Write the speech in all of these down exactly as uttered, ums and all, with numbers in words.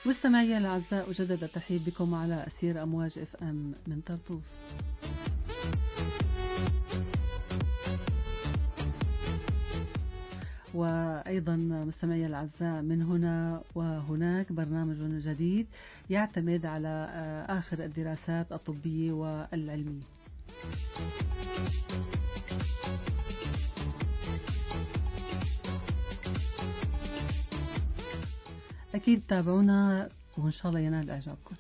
مستمعي الأعزاء، أجدد الترحيب بكم على أثير أمواج اف ام من طرطوس. وأيضا مستمعي الأعزاء، من هنا وهناك برنامج جديد يعتمد على آخر الدراسات الطبية والعلمية. أكيد تابعونا وإن شاء الله ينال إعجابكم.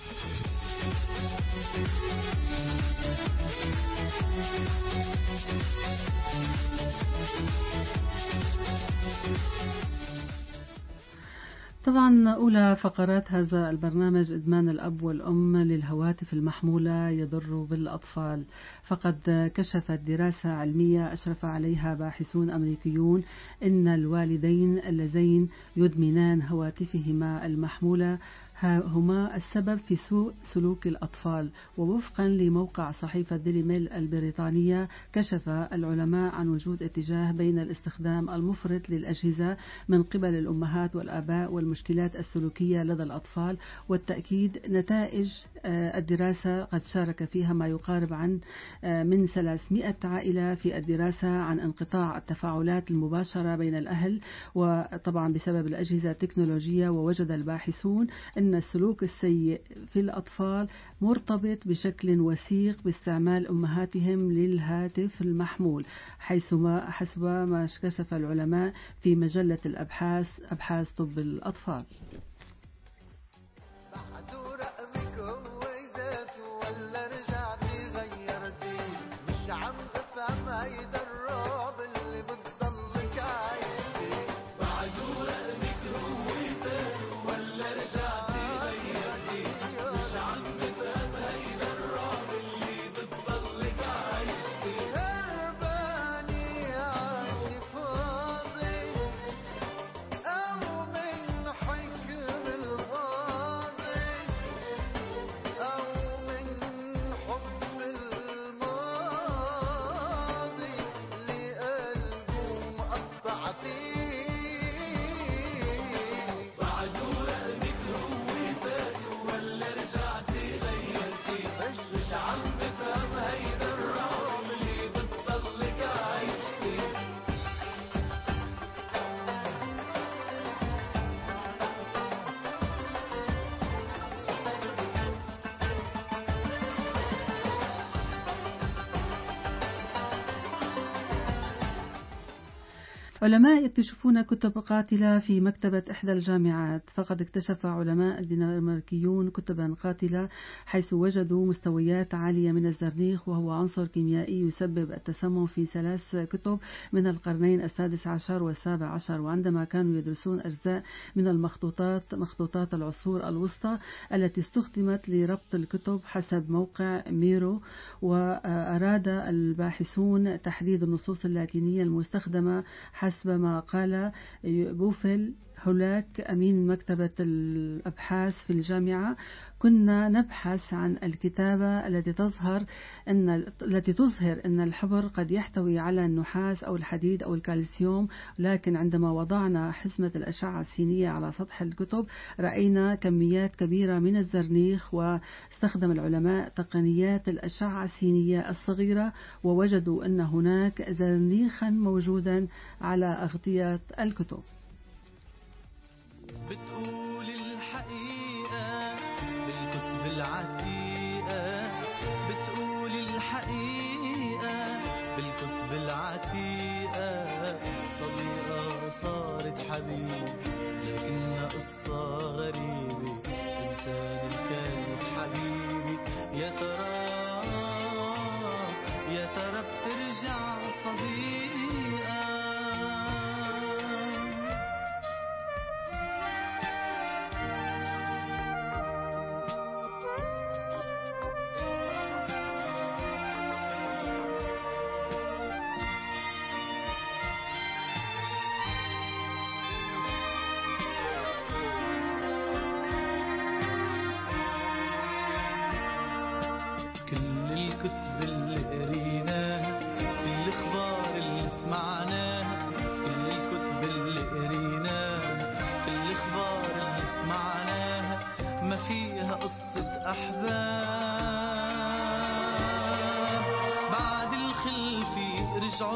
طبعا أولى فقرات هذا البرنامج إدمان الأب والأم للهواتف المحمولة يضر بالأطفال. فقد كشفت دراسة علمية أشرف عليها باحثون أمريكيون إن الوالدين اللذين يدمنان هواتفهما المحمولة هما السبب في سوء سلوك الأطفال. ووفقا لموقع صحيفة ديلي ميل البريطانية، كشف العلماء عن وجود اتجاه بين الاستخدام المفرط للأجهزة من قبل الأمهات والآباء والمشكلات السلوكية لدى الأطفال. والتأكيد نتائج الدراسة قد شارك فيها ما يقارب عن من ثلاثمائة عائلة في الدراسة عن انقطاع التفاعلات المباشرة بين الأهل، وطبعا بسبب الأجهزة التكنولوجية. ووجد الباحثون أن السلوك السيء في الأطفال مرتبط بشكل وثيق باستعمال أمهاتهم للهاتف المحمول، حيثما حسب ما كشف العلماء في مجلة الأبحاث أبحاث طب الأطفال. علماء يكتشفون كتب قاتلة في مكتبة إحدى الجامعات. فقد اكتشف علماء الدنماركيون كتبا قاتلة حيث وجدوا مستويات عالية من الزرنيخ، وهو عنصر كيميائي يسبب التسمم، في ثلاث كتب من القرنين السادس عشر والسابع عشر. وعندما كانوا يدرسون أجزاء من المخطوطات مخطوطات العصور الوسطى التي استخدمت لربط الكتب حسب موقع ميرو، وأراد الباحثون تحديد النصوص اللاتينية المستخدمة حسب ما قال بوفل هولاك أمين مكتبة الأبحاث في الجامعة: كنا نبحث عن الكتابة التي تظهر أن التي تظهر أن الحبر قد يحتوي على النحاس أو الحديد أو الكالسيوم، لكن عندما وضعنا حزمة الأشعة السينية على سطح الكتب رأينا كميات كبيرة من الزرنيخ. واستخدم العلماء تقنيات الأشعة السينية الصغيرة ووجدوا أن هناك زرنيخا موجودا على أغطية الكتب. بتقول الحقيقة بالكتب العتيقة، بتقول الحقيقة بالكتب العتيقة، صديقة صارت حبيب لكنها قصة غريبة، إنسان كان حبيبي يا ترى يا ترى بترجع صديقة. يرجعوا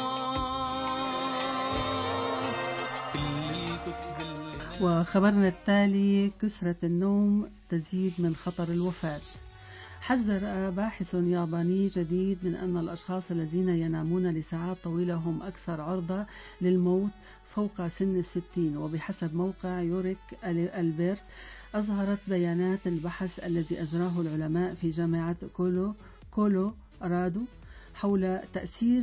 صحاب كل الكتب اللي. وخبرنا التالي: كثرة النوم تزيد من خطر الوفاة. حذر باحث ياباني جديد من أن الأشخاص الذين ينامون لساعات طويلة هم أكثر عرضة للموت فوق سن الستين. وبحسب موقع يوريك ألبرت، أظهرت بيانات البحث الذي أجراه العلماء في جامعة كولو كولورادو حول تأثير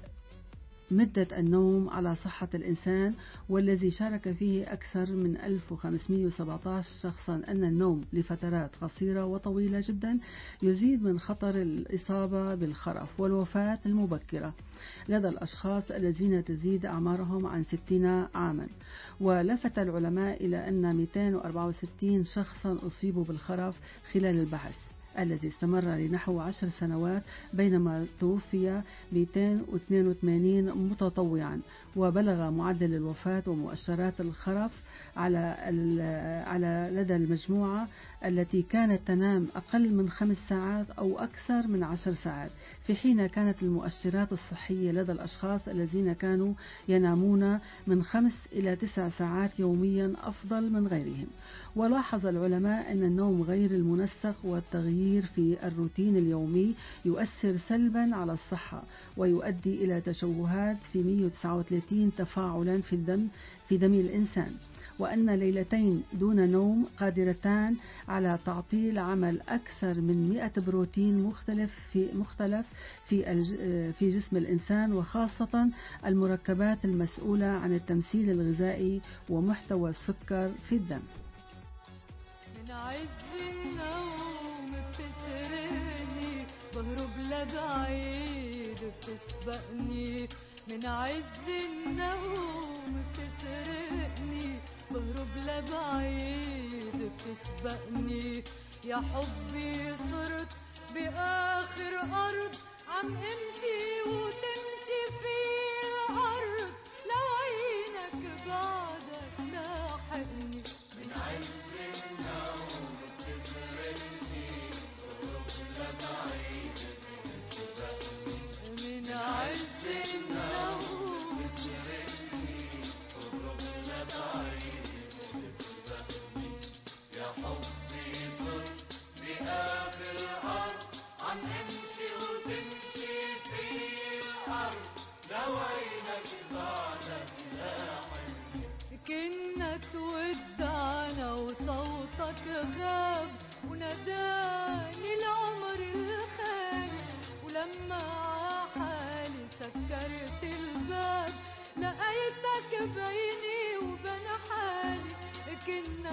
مدة النوم على صحة الإنسان، والذي شارك فيه أكثر من ألف وخمسمئة وسبعة عشر شخصا، أن النوم لفترات قصيرة وطويلة جدا يزيد من خطر الإصابة بالخرف والوفاة المبكرة لدى الأشخاص الذين تزيد أعمارهم عن ستين عاما. ولفت العلماء إلى أن مئتين وأربعة وستين شخصا أصيبوا بالخرف خلال البحث الذي استمر لنحو عشر سنوات، بينما توفي مئتين واثنين وثمانين متطوعا. وبلغ معدل الوفاة ومؤشرات الخرف على على لدى المجموعة التي كانت تنام أقل من خمس ساعات أو أكثر من عشر ساعات، في حين كانت المؤشرات الصحية لدى الأشخاص الذين كانوا ينامون من خمس إلى تسع ساعات يوميا أفضل من غيرهم. ولاحظ العلماء أن النوم غير المنسق والتغيير في الروتين اليومي يؤثر سلبا على الصحة ويؤدي إلى تشوهات في مئة وتسعة وثلاثين تفاعلا في الدم في دم الإنسان، وأن ليلتين دون نوم قادرتان على تعطيل عمل أكثر من مئة بروتين مختلف في مختلف في في جسم الإنسان، وخاصة المركبات المسؤولة عن التمثيل الغذائي ومحتوى السكر في الدم. من عز النوم بتسرقني بهرب لبعيد بتسبقني، من عز النوم بتسرقني بهرب لبعيد بتسبقني. يا حبي صرت بآخر أرض عم امشي وتمشي في الأرض، لو عينك بعدك لاحقني. من عز النوم بتسرقني بهرب لبعيد بتسبقني، من عز النوم بتسرقني بهرب لبعيد بتسبقني. يا حبي صرت بآخر الأرض عم امشي وتمشي في الأرض، لو عينك بعدك لاحقني. كنا تودعنا وصوتك غاب وناداني العمر الخالي، ولما عحالي سكرت الباب لقيتك بيني وبين حالي. كنا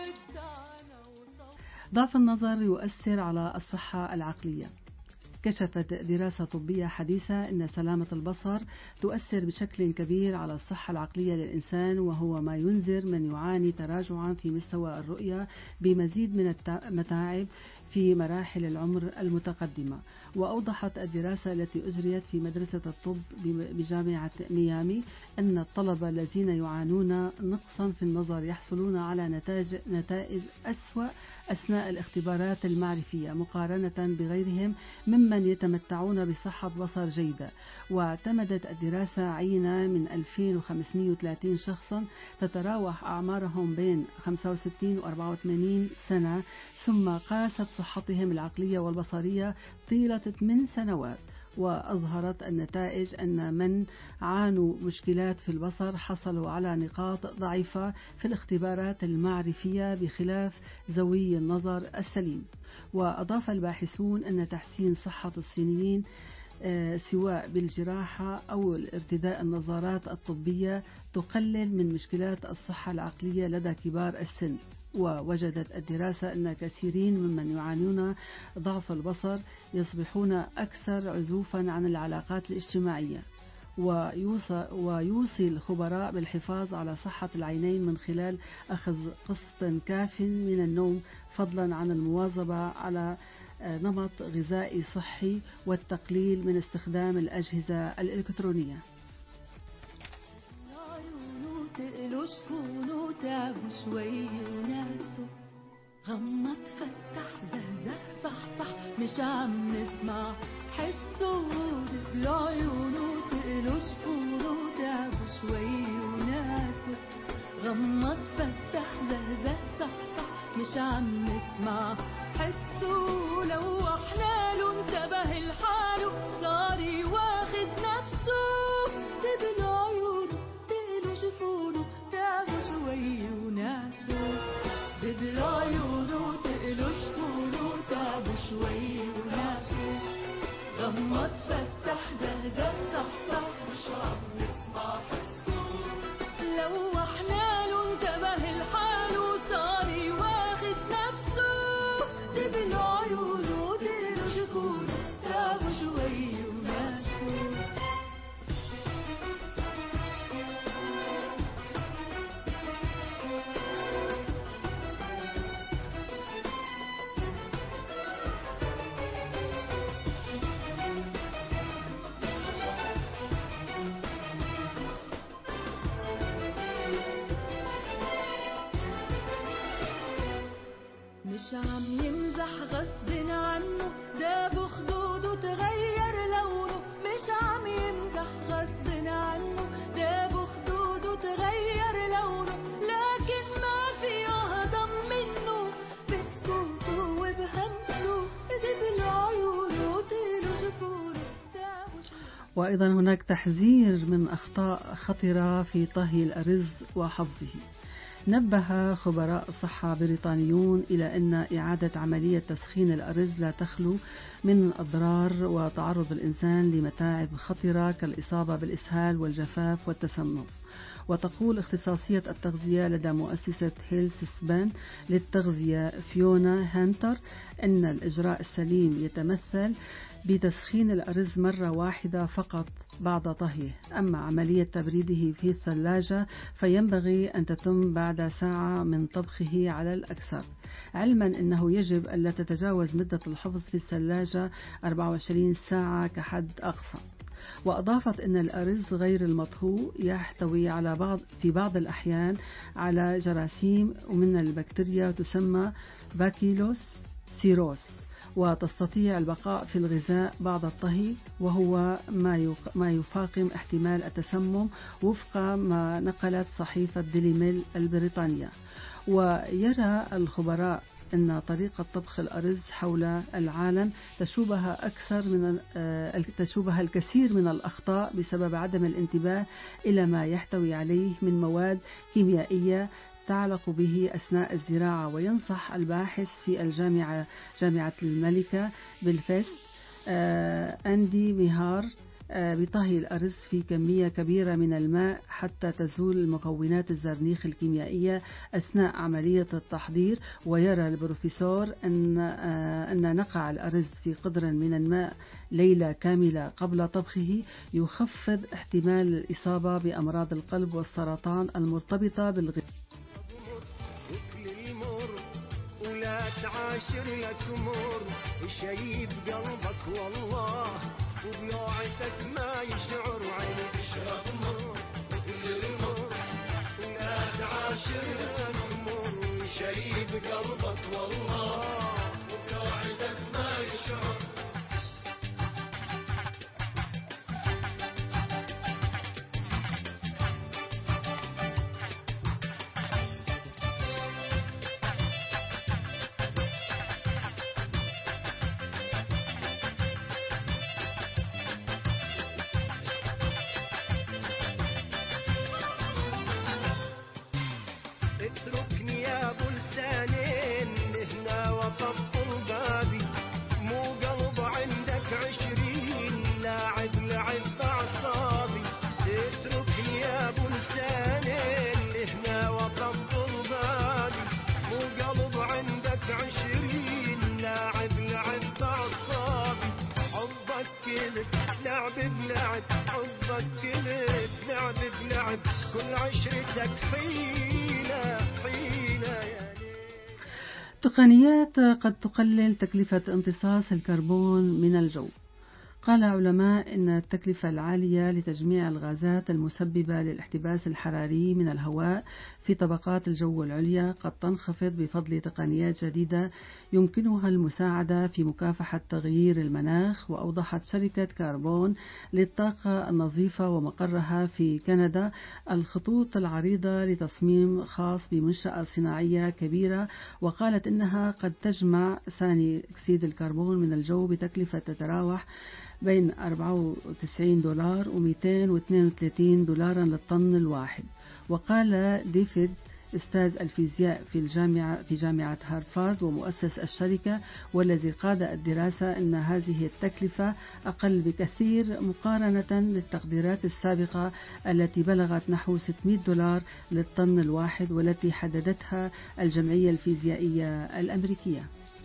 تودعنا وصوتك. ضعف النظر يؤثر على الصحة العقلية. كشفت دراسة طبية حديثة أن سلامة البصر تؤثر بشكل كبير على الصحة العقلية للإنسان، وهو ما ينذر من يعاني تراجعا في مستوى الرؤية بمزيد من المتاعب في مراحل العمر المتقدمة. وأوضحت الدراسة التي أجريت في مدرسة الطب بجامعة ميامي أن الطلبة الذين يعانون نقصا في النظر يحصلون على نتائج نتائج أسوأ أثناء الاختبارات المعرفية مقارنة بغيرهم ممن يتمتعون بصحة بصر جيدة. واعتمدت الدراسة عينة من ألفين وخمسمئة وثلاثين شخصا تتراوح أعمارهم بين خمسة وستين و أربعة وثمانين سنة، ثم قاست صحتهم العقلية والبصرية طيلة ثمان سنوات. وأظهرت النتائج أن من عانوا مشكلات في البصر حصلوا على نقاط ضعيفة في الاختبارات المعرفية بخلاف ذوي النظر السليم. وأضاف الباحثون أن تحسين صحة الصينيين سواء بالجراحة أو ارتداء النظارات الطبية تقلل من مشكلات الصحة العقلية لدى كبار السن. ووجدت الدراسة أن كثيرين ممن يعانون ضعف البصر يصبحون أكثر عزوفا عن العلاقات الاجتماعية. ويوصي, ويوصي الخبراء بالحفاظ على صحة العينين من خلال أخذ قسط كاف من النوم، فضلا عن المواظبة على نمط غذائي صحي والتقليل من استخدام الأجهزة الإلكترونية. تقلوش كونوا تعبوا شوي وناسوا، غمض فتح زهزه صح صح مش عم نسمع، حسوا بالعيون مش عم نسمع حسه، لوحنا له انتبه لحاله صار واخد نفسه، دبل عيونه تقلوا جفونه تعبوا شوي وناسه، دبل عيونه تقلوا جفونه تعبوا شوي وناسه، غمض فتح زهزه صحصح مش عم نسمع حسه، لوحنا له انتبه لحاله صار واخد نفسه، دبل عيونه تقلوا جفونه تعبوا شوي وناسه. مش عم يمزح غصب عنه داب خدوده تغير لونه، مش عم يمزح غصب عنه داب خدوده تغير لونه، لكن ما فيه هضم منه بسكوته وبهمسه، دبل عيونه طيلوا جفونه تعبوا شوي. وأيضا هناك تحذير من أخطاء خطرة في طهي الأرز وحفظه. نبه خبراء الصحة بريطانيون إلى أن إعادة عملية تسخين الأرز لا تخلو من أضرار وتعرض الإنسان لمتاعب خطرة كالإصابة بالإسهال والجفاف والتسمم. وتقول اختصاصية التغذية لدى مؤسسة هيلث سبان للتغذية فيونا هانتر أن الإجراء السليم يتمثل بتسخين الأرز مرة واحدة فقط بعد طهيه، أما عملية تبريده في الثلاجة فينبغي أن تتم بعد ساعة من طبخه على الأكثر، علما أنه يجب ألا تتجاوز مدة الحفظ في الثلاجة أربعة وعشرين ساعة كحد أقصى. وأضافت أن الأرز غير المطهو يحتوي على بعض في بعض الأحيان على جراثيم ومن البكتيريا تسمى باكيلوس سيروس، وتستطيع البقاء في الغذاء بعد الطهي، وهو ما يفاقم احتمال التسمم وفق ما نقلت صحيفة ديلي ميل البريطانية. ويرى الخبراء أن طريقة طبخ الأرز حول العالم تشوبها أكثر من تشوبها الكثير من الأخطاء بسبب عدم الانتباه إلى ما يحتوي عليه من مواد كيميائية تعلق به أثناء الزراعة. وينصح الباحث في الجامعة جامعة الملكة بلفاست أندي ميهار بطهي الأرز في كمية كبيرة من الماء حتى تزول المكونات الزرنيخ الكيميائية أثناء عملية التحضير. ويرى البروفيسور أن أن نقع الأرز في قدر من الماء ليلة كاملة قبل طبخه يخفض احتمال الإصابة بأمراض القلب والسرطان المرتبطة بالغذاء. ولا تعاشر لا تمر شيء بقلبك والله وبيوعدك ما يشعر عينك اشرب مر وكل المر ولا تعاشر لا تمر شيء بقلبك والله وبيوعدك ما يشعر. اتركني يا ابو لسانين هنا وطبطل بابي مو قلب عندك عشرين لاعب لعب باعصابي. اتركني يا ابو لسانين هنا وطبطل بابي مو قلب عندك عشرين لاعب لعب باعصابي. حبك كلب لعب بلعب حبك كلب لعب بلعب كل عشرتك حيلة حيلة يا تقنيات قد تقلل تكلفة امتصاص الكربون من الجو. قال علماء إن التكلفة العالية لتجميع الغازات المسببة للاحتباس الحراري من الهواء في طبقات الجو العليا قد تنخفض بفضل تقنيات جديدة يمكنها المساعدة في مكافحة تغيير المناخ. وأوضحت شركة كربون للطاقة النظيفة ومقرها في كندا الخطوط العريضة لتصميم خاص بمنشأة صناعية كبيرة، وقالت إنها قد تجمع ثاني أكسيد الكربون من الجو بتكلفة تتراوح بين أربعة وتسعين دولار ومئتين واثنين وثلاثين دولارا للطن الواحد. وقال ديفيد أستاذ الفيزياء في الجامعة في جامعة هارفارد ومؤسس الشركة والذي قاد الدراسة أن هذه التكلفة أقل بكثير مقارنة بالتقديرات السابقة التي بلغت نحو ستمئة دولار للطن الواحد والتي حددتها الجمعية الفيزيائية الأمريكية.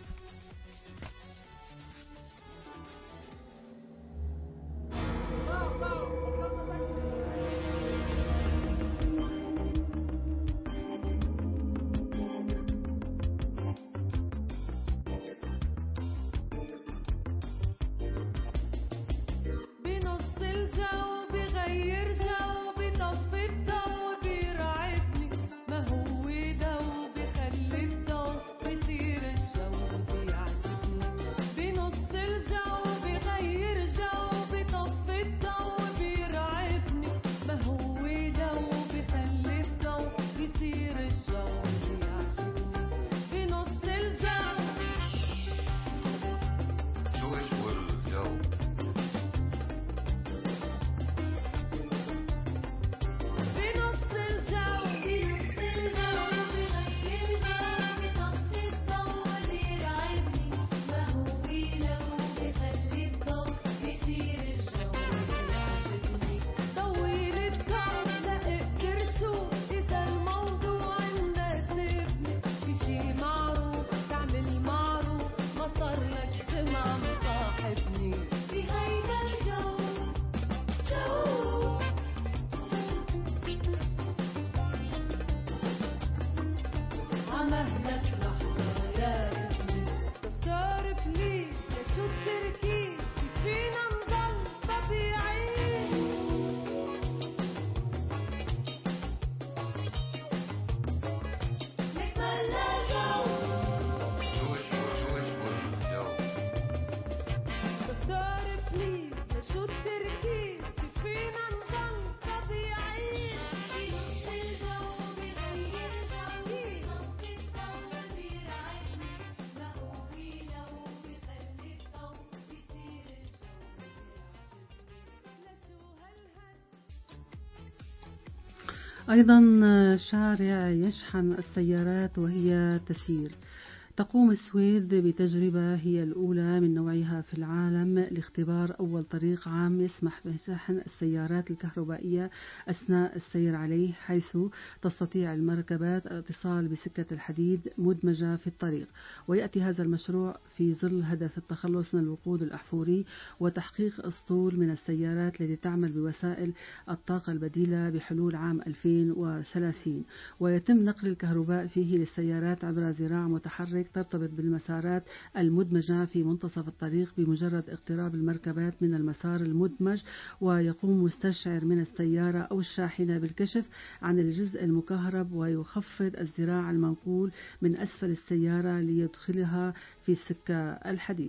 أيضا شارع يشحن السيارات وهي تسير. تقوم السويد بتجربة هي الأولى من نوعها في العالم لاختبار أول طريق عام يسمح بشحن السيارات الكهربائية أثناء السير عليه، حيث تستطيع المركبات الاتصال بسكة الحديد مدمجة في الطريق. ويأتي هذا المشروع في ظل هدف التخلص من الوقود الأحفوري وتحقيق أسطول من السيارات التي تعمل بوسائل الطاقة البديلة بحلول عام ألفين وثلاثين. ويتم نقل الكهرباء فيه للسيارات عبر ذراع متحرك ترتبط بالمسارات المدمجة في منتصف الطريق بمجرد اقتراب المركبات من المسار المدمج. ويقوم مستشعر من السيارة أو الشاحنة بالكشف عن الجزء المكهرب ويخفض الذراع المنقول من أسفل السيارة ليدخلها في سكة الحديد.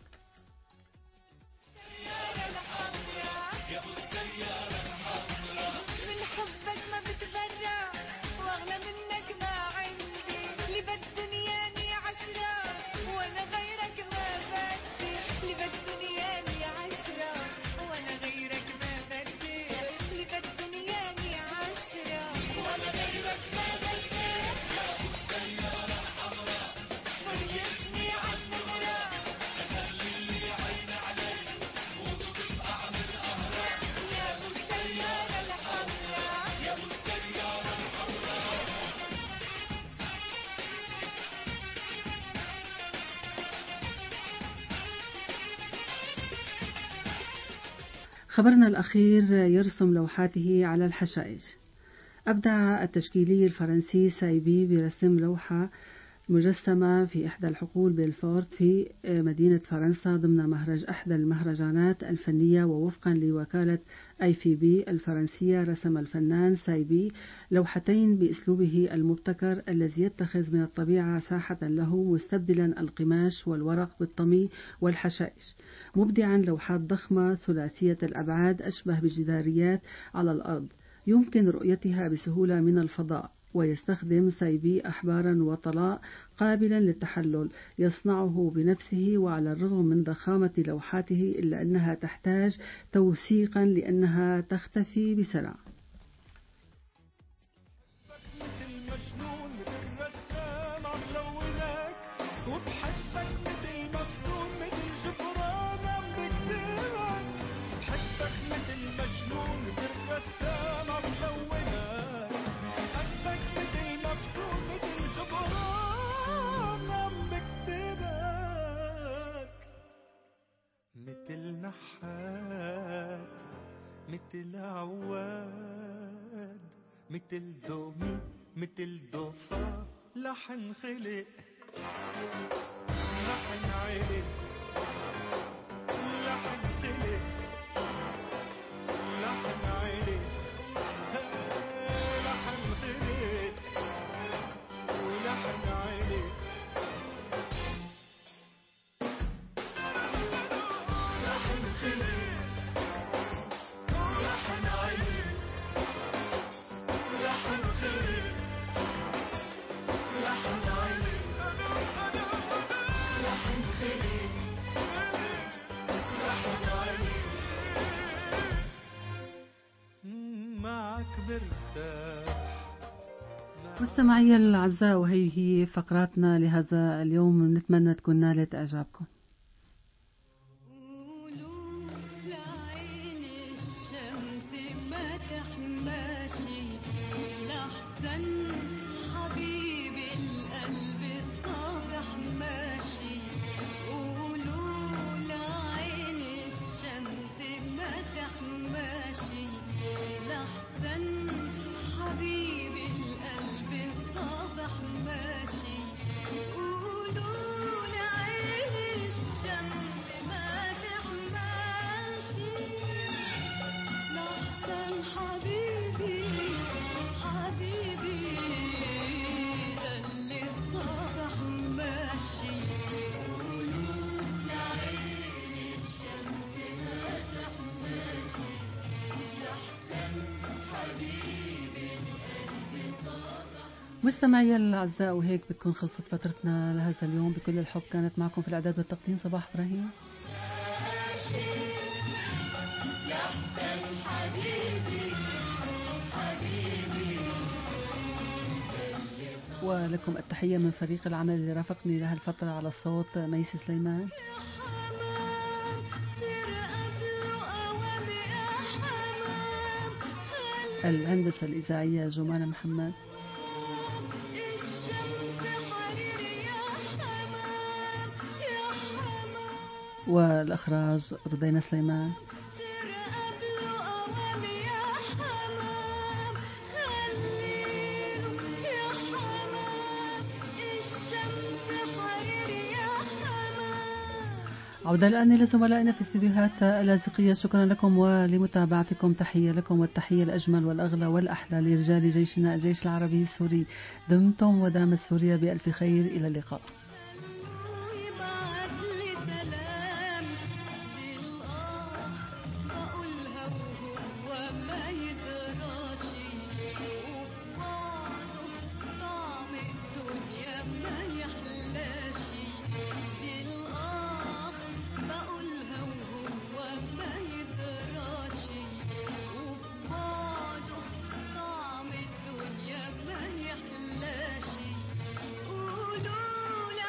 خبرنا الأخير يرسم لوحاته على الحشائش. أبدع التشكيلي الفرنسي سايبي برسم لوحة مجسمة في إحدى الحقول بيلفورت في مدينة فرنسا ضمن مهرج أحدى المهرجانات الفنية. ووفقا لوكالة آي في بي الفرنسية، رسم الفنان سايبي لوحتين بأسلوبه المبتكر الذي يتخذ من الطبيعة ساحة له، مستبدلا القماش والورق بالطمي والحشائش، مبدعا لوحات ضخمة ثلاثية الأبعاد أشبه بجداريات على الأرض يمكن رؤيتها بسهولة من الفضاء. ويستخدم سايبي أحبارا وطلاء قابلا للتحلل يصنعه بنفسه، وعلى الرغم من ضخامة لوحاته إلا أنها تحتاج توثيقا لأنها تختفي بسرعة. مثل نحات مثل عواد مثل دومي مثل ضفا، لحن خلق لحن علق لحن خلق لحن علق لحن خلق ولحن علق. مستمعي الأعزاء، وهي هي فقراتنا لهذا اليوم، نتمنى تكون نالت إعجابكم. مستمعي الأعزاء، وهيك بتكون خلصت فترتنا لهذا اليوم. بكل الحب كانت معكم في الإعداد والتقديم صباح إبراهيم، ولكم التحية من فريق العمل اللي رافقني لهالفترة على الصوت ميسي سليمان، الهندسة الإذاعية جمانة محمد، والإخراج رضينا سليمان. عودة الآن لزملائنا في استديوهات اللاذقية. شكرا لكم ولمتابعتكم. تحية لكم، والتحية الأجمل والأغلى والأحلى لرجال جيشنا الجيش العربي السوري. دمتم ودامت سوريا بألف خير. إلى اللقاء. قولوا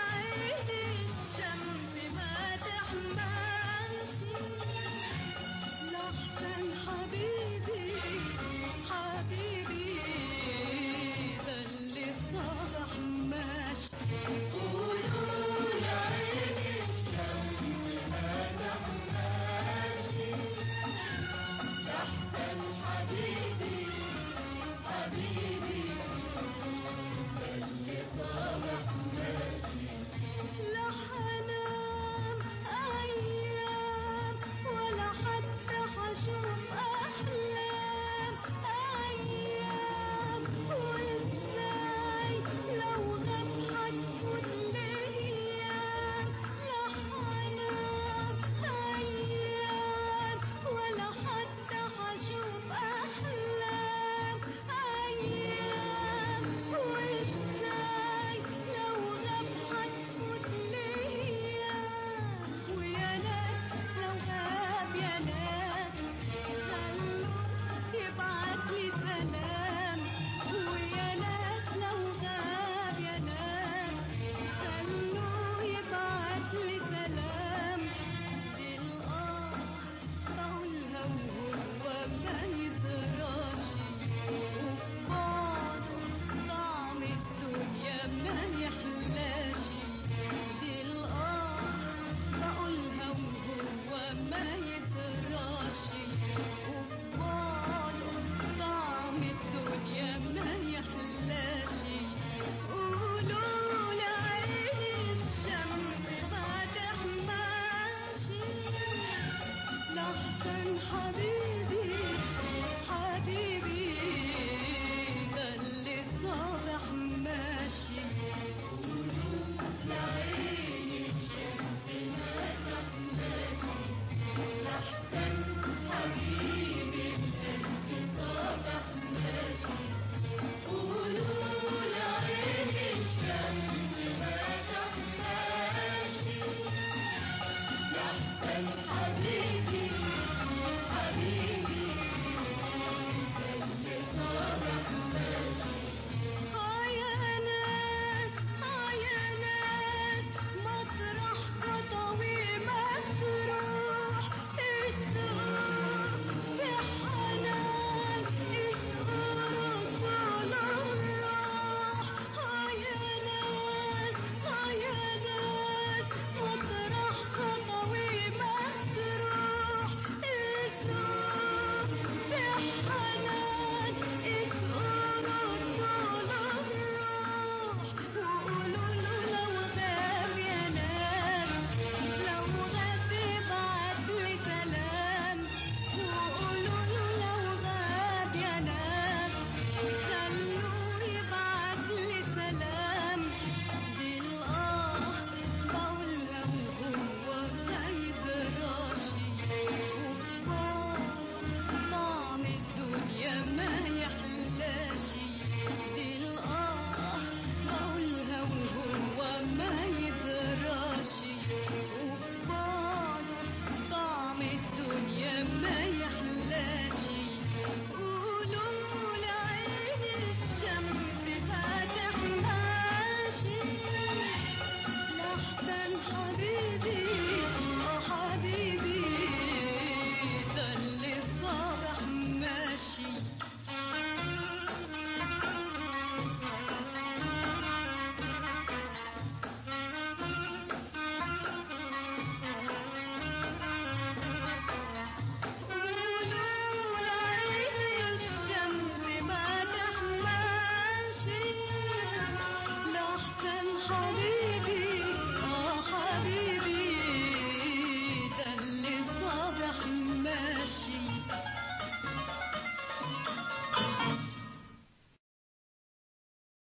حالي